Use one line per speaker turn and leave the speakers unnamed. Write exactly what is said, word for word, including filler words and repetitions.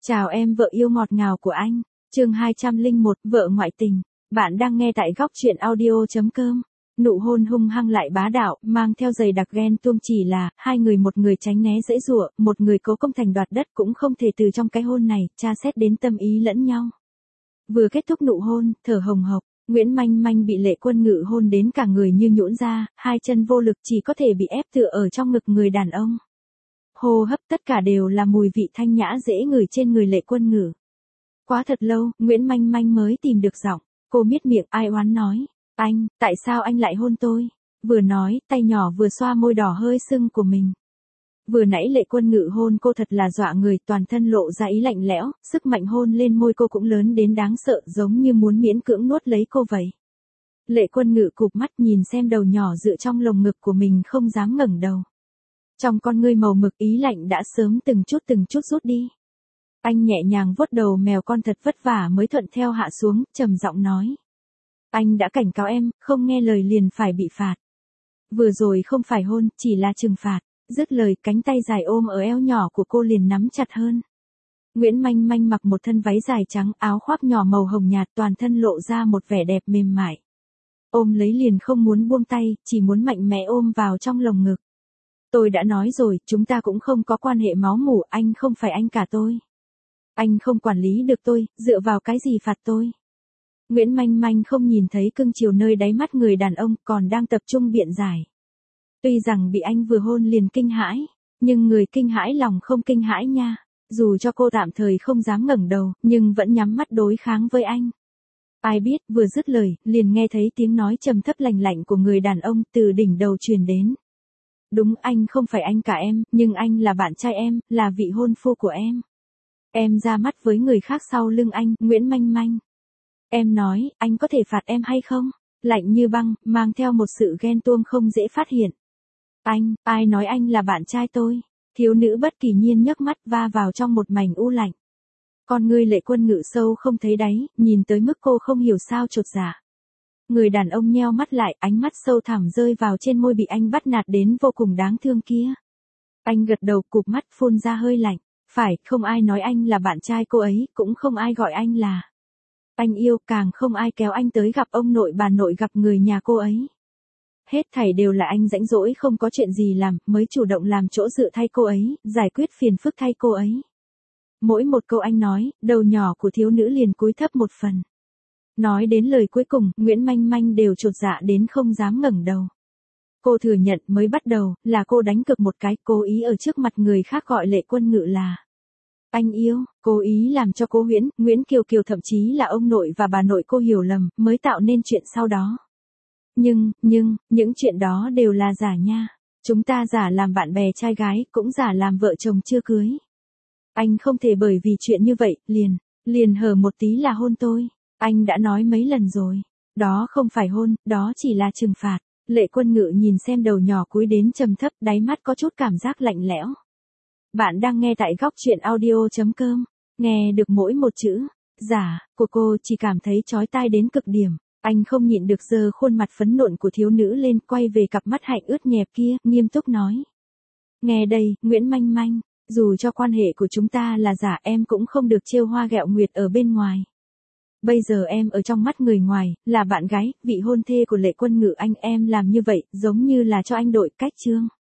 Chào em vợ yêu ngọt ngào của anh. Chương hai trăm lẻ một, vợ ngoại tình. Bạn đang nghe tại góc truyện audio chấm com. Nụ hôn hung hăng lại bá đạo, mang theo dày đặc ghen tuông, chỉ là hai người, một người tránh né dễ dụa, một người cố công thành đoạt đất, cũng không thể từ trong cái hôn này tra xét đến tâm ý lẫn nhau. Vừa kết thúc nụ hôn, thở hồng hộc, Nguyễn Manh Manh bị Lệ Quân Ngự hôn đến cả người như nhũn ra, hai chân vô lực, chỉ có thể bị ép tựa ở trong ngực người đàn ông. Hô hấp tất cả đều là mùi vị thanh nhã dễ ngửi trên người Lệ Quân Ngự. Quá thật lâu, Nguyễn Manh Manh mới tìm được giọng, cô miết miệng ai oán nói, anh, tại sao anh lại hôn tôi? Vừa nói, tay nhỏ vừa xoa môi đỏ hơi sưng của mình. Vừa nãy Lệ Quân Ngự hôn cô thật là dọa người, toàn thân lộ ra ý lạnh lẽo, sức mạnh hôn lên môi cô cũng lớn đến đáng sợ, giống như muốn miễn cưỡng nuốt lấy cô vậy. Lệ Quân Ngự cụp mắt nhìn xem đầu nhỏ dựa trong lồng ngực của mình, không dám ngẩng đầu. Trong con ngươi màu mực ý lạnh đã sớm từng chút từng chút rút đi. Anh nhẹ nhàng vuốt đầu mèo con thật vất vả mới thuận theo hạ xuống, trầm giọng nói. Anh đã cảnh cáo em, không nghe lời liền phải bị phạt. Vừa rồi không phải hôn, chỉ là trừng phạt. Dứt lời, cánh tay dài ôm ở eo nhỏ của cô liền nắm chặt hơn. Nguyễn Manh Manh mặc một thân váy dài trắng, áo khoác nhỏ màu hồng nhạt, toàn thân lộ ra một vẻ đẹp mềm mại. Ôm lấy liền không muốn buông tay, chỉ muốn mạnh mẽ ôm vào trong lồng ngực. Tôi đã nói rồi, chúng ta cũng không có quan hệ máu mủ, anh không phải anh cả tôi. Anh không quản lý được tôi, dựa vào cái gì phạt tôi? Nguyễn Manh Manh không nhìn thấy cưng chiều nơi đáy mắt người đàn ông, còn đang tập trung biện giải. Tuy rằng bị anh vừa hôn liền kinh hãi, nhưng người kinh hãi lòng không kinh hãi nha. Dù cho cô tạm thời không dám ngẩng đầu, nhưng vẫn nhắm mắt đối kháng với anh. Ai biết, vừa dứt lời, liền nghe thấy tiếng nói trầm thấp lạnh lạnh của người đàn ông từ đỉnh đầu truyền đến. Đúng, anh không phải anh cả em, nhưng anh là bạn trai em, là vị hôn phu của em. Em ra mắt với người khác sau lưng anh, Nguyễn Manh Manh. Em nói, anh có thể phạt em hay không? Lạnh như băng, mang theo một sự ghen tuông không dễ phát hiện. Anh, ai nói anh là bạn trai tôi? Thiếu nữ bất kỳ nhiên nhấc mắt va vào trong một mảnh u lạnh. Con ngươi Lệ Quân Ngự sâu không thấy đáy, nhìn tới mức cô không hiểu sao chột dạ. Người đàn ông nheo mắt lại, ánh mắt sâu thẳm rơi vào trên môi bị anh bắt nạt đến vô cùng đáng thương kia. Anh gật đầu, cụp mắt phun ra hơi lạnh. Phải, không ai nói anh là bạn trai cô ấy, cũng không ai gọi anh là anh yêu, càng không ai kéo anh tới gặp ông nội bà nội, gặp người nhà cô ấy. Hết thảy đều là anh rãnh rỗi không có chuyện gì làm, mới chủ động làm chỗ dựa thay cô ấy, giải quyết phiền phức thay cô ấy. Mỗi một câu anh nói, đầu nhỏ của thiếu nữ liền cúi thấp một phần. Nói đến lời cuối cùng, Nguyễn Manh Manh đều chột dạ đến không dám ngẩng đầu. Cô thừa nhận mới bắt đầu, là cô đánh cược một cái, cố ý ở trước mặt người khác gọi Lệ Quân Ngự là anh yêu, cố ý làm cho cô Huyễn, Nguyễn Kiều Kiều, thậm chí là ông nội và bà nội cô hiểu lầm, mới tạo nên chuyện sau đó. Nhưng, nhưng, những chuyện đó đều là giả nha. Chúng ta giả làm bạn bè trai gái, cũng giả làm vợ chồng chưa cưới. Anh không thể bởi vì chuyện như vậy, liền, liền hở một tí là hôn tôi. Anh đã nói mấy lần rồi. Đó không phải hôn, đó chỉ là trừng phạt. Lệ Quân Ngự nhìn xem đầu nhỏ cúi đến trầm thấp, đáy mắt có chút cảm giác lạnh lẽo. Bạn đang nghe tại góc truyện audio chấm com. Nghe được mỗi một chữ giả của cô chỉ cảm thấy chói tai đến cực điểm. Anh không nhịn được giơ khuôn mặt phấn nộn của thiếu nữ lên, quay về cặp mắt hạnh ướt nhẹp kia, nghiêm túc nói. Nghe đây, Nguyễn Manh Manh, dù cho quan hệ của chúng ta là giả, em cũng không được trêu hoa ghẹo nguyệt ở bên ngoài. Bây giờ em ở trong mắt người ngoài, là bạn gái, vị hôn thê của Lệ Quân Ngự anh, em làm như vậy, giống như là cho anh đội cách chương.